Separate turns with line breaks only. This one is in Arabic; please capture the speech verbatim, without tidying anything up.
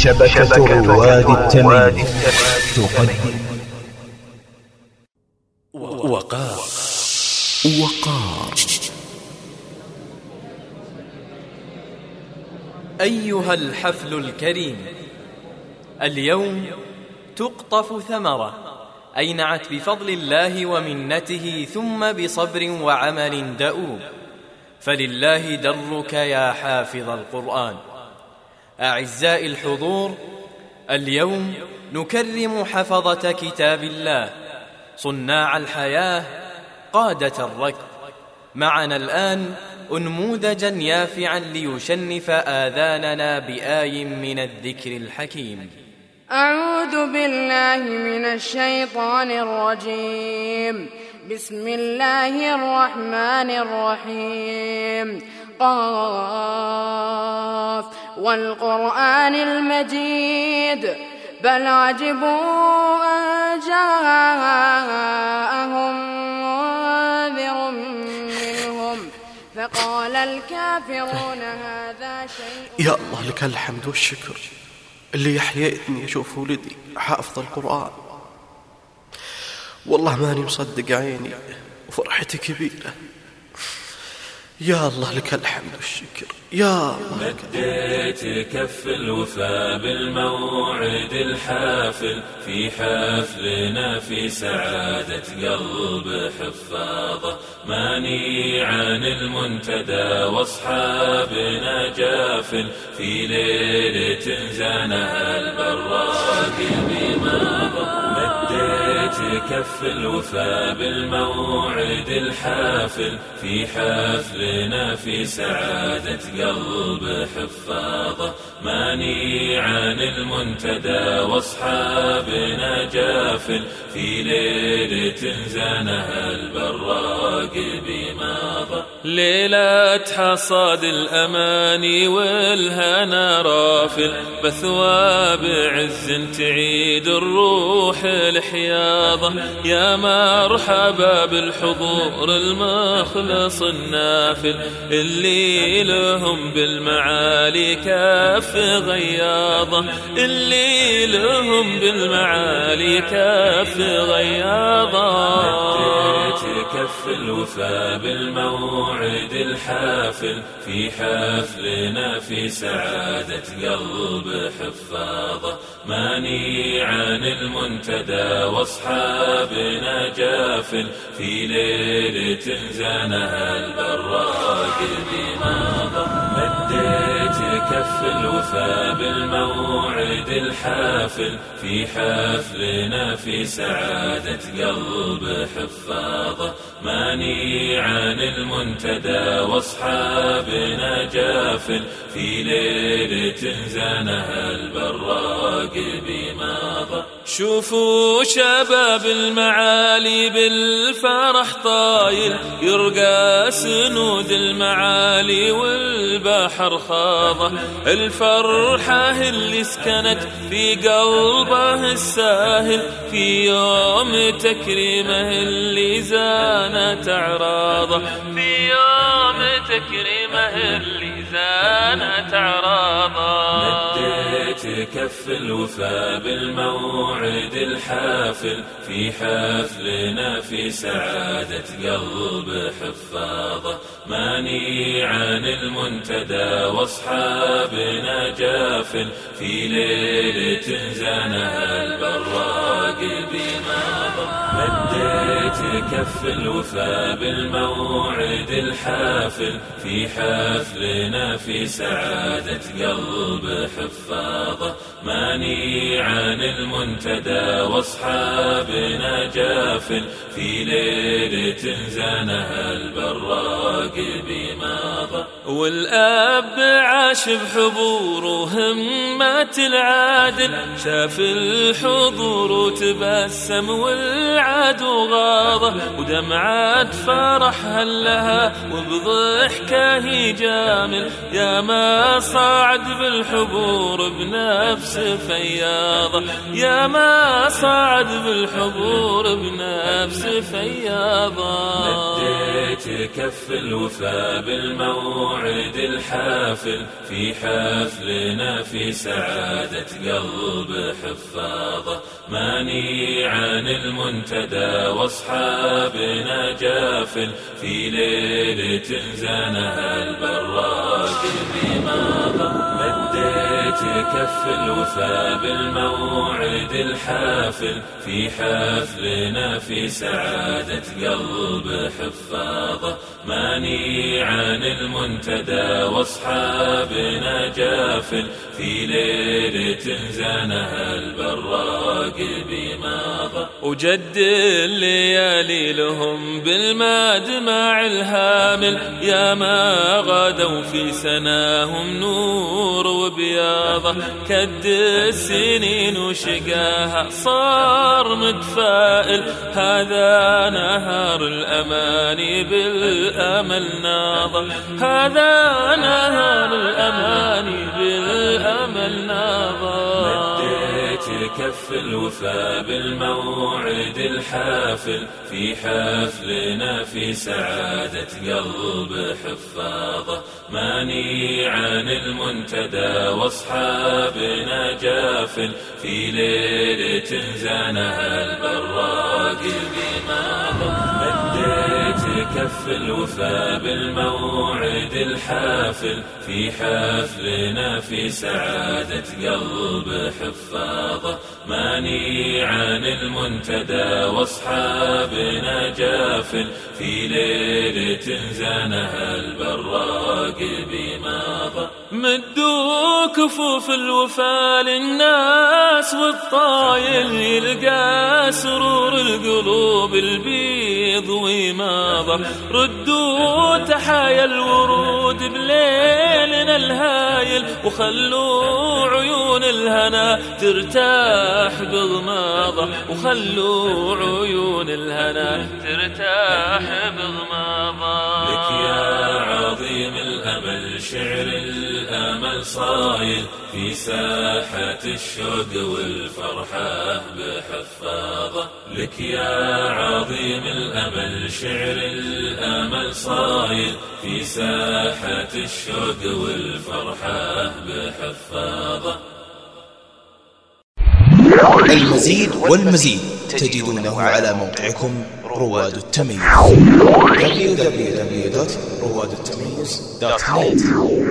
شبكة رواد التميم تقدم
وقار وقار.
أيها الحفل الكريم، اليوم تقطف ثمرة أينعت بفضل الله ومنته ثم بصبر وعمل دؤوب، فلله درك يا حافظ القرآن. أعزائي الحضور، اليوم نكرم حفظة كتاب الله، صناع الحياة، قادة الركب. معنا الآن أنموذجا يافعا ليشنف آذاننا بآي من الذكر الحكيم.
أعوذ بالله من الشيطان الرجيم. بسم الله الرحمن الرحيم. قاف والقرآن المجيد، بل عجبوا أن جاءهم منذر منهم فقال الكافرون هذا شيء.
يا الله لك الحمد والشكر اللي يحييتني أشوف ولدي حافظ القرآن. والله ماني مصدق عيني وفرحتي كبيرة. يا الله لك الحمد والشكر. يا الله
مديت كف الوفا بالموعد الحافل، في حفلنا في سعادة قلب حفاظه، ماني عن المنتدى واصحابنا جافل، في ليلة زانها البراق بماضه. مديت كف الوفا بالموعد الحافل، في حفلنا في سعادة قلب حفاظه، ماني عن المنتدى واصحابنا جافل، في ليلة زانها البراق بماضه. ليلة حصاد الأماني والهنا رافل، بثواب عز تعيد الروح الحياضة، يا مرحبا بالحضور المخلص النافل، اللي لهم بالمعالي كف غياضة، اللي لهم بالمعالي كف غياضة. مديت كف الوفا بالموعد الحافل، في حفلنا في سعادة قلب حفاظه، ماني عن المنتدى واصحابنا جافل، في ليلة زانها البراق بماضه. مديت كف الوفا بالموعد الحافل، في حفلنا في سعادة قلب حفاظه، ماني عن المنتدى واصحابنا جافل، في ليلة زانها البراق بماضه. شوفوا شباب المعالي بالفرح طايل، يرقى سنود المعالي والبحر خاضه، الفرحة اللي سكنت في قلبه الساهل، في يوم تكريمه اللي زانت أعراضه، في يوم تكريمه اللي زانت أعراضه. مديت كف الوفا بالموعد الحافل، في حفلنا في سعادة قلب حفاظه، ماني عن المنتدى واصحابنا جافل، في ليلة زانها البراق بماضه. مديت كف الوفا بالموعد الحافل، في حفلنا في سعادة قلب حفاظه، ماني عن المنتدى واصحابنا جافل، في ليلة زانها البراق بماضه. والأب عاش بحضور وهمة العادل، شاف الحضور وتبسم والعدو غاضه، ودمعات فرح هلها وبضحكه يجامل، يا ما صعد بالحضور بنفس فياضه، يا ما صعد بالحضور بنفس فياضه. مديت كف الوفا بالموت الموعد الحافل في حفلنا في سعادة قلب حفاظه ماني عن المنتدى واصحابنا جافل في ليلة زانها البراق بماضى مديت كف الوفا بالموعد الحافل في حفلنا في سعادة قلب حفاظه ماني عن المنتدى واصحابنا جافل في ليلة زانها البراق بماضى وجد الليالي لهم بالمدمع الهامل يا ما غادوا في سناهم نور وبياضة كد السنين وشقاها صار متفائل هذا نهار الأماني بالأمل ناضة هذا نهار الأماني بالأمل ناضة كف الوفا بالموعد الحافل في حفلنا في سعادة قلب حفاظه ماني عن المنتدى واصحابنا جافل في ليلة زانها البراق بماضى مديت كف الوفا بالموعد الحافل في حفلنا في سعادة قلب حفاظه ماني عن المنتدى واصحابنا جافل في ليلة زانها البراق بماضى مدوا كفوف الوفا للناس والطايل يلقى سرور القلوب البيض وماضى ردوا تحايا الورود بليلنا الهايل وخلوا عيون الهنا ترتاح بغماضة وخلوا عيون الهنا ترتاح بغماضة لك يا عظيم الأمل شعر الأمل صايل في ساحة الشوق والفرحة بحفاظة لك يا عظيم الأمل شعر الأمل صايل في ساحة الشوق والفرحة بحفاظة
المزيد والمزيد تجدونه على موقعكم رواد التميز دبليو دبليو دبليو دوت رواد التميز دوت نت.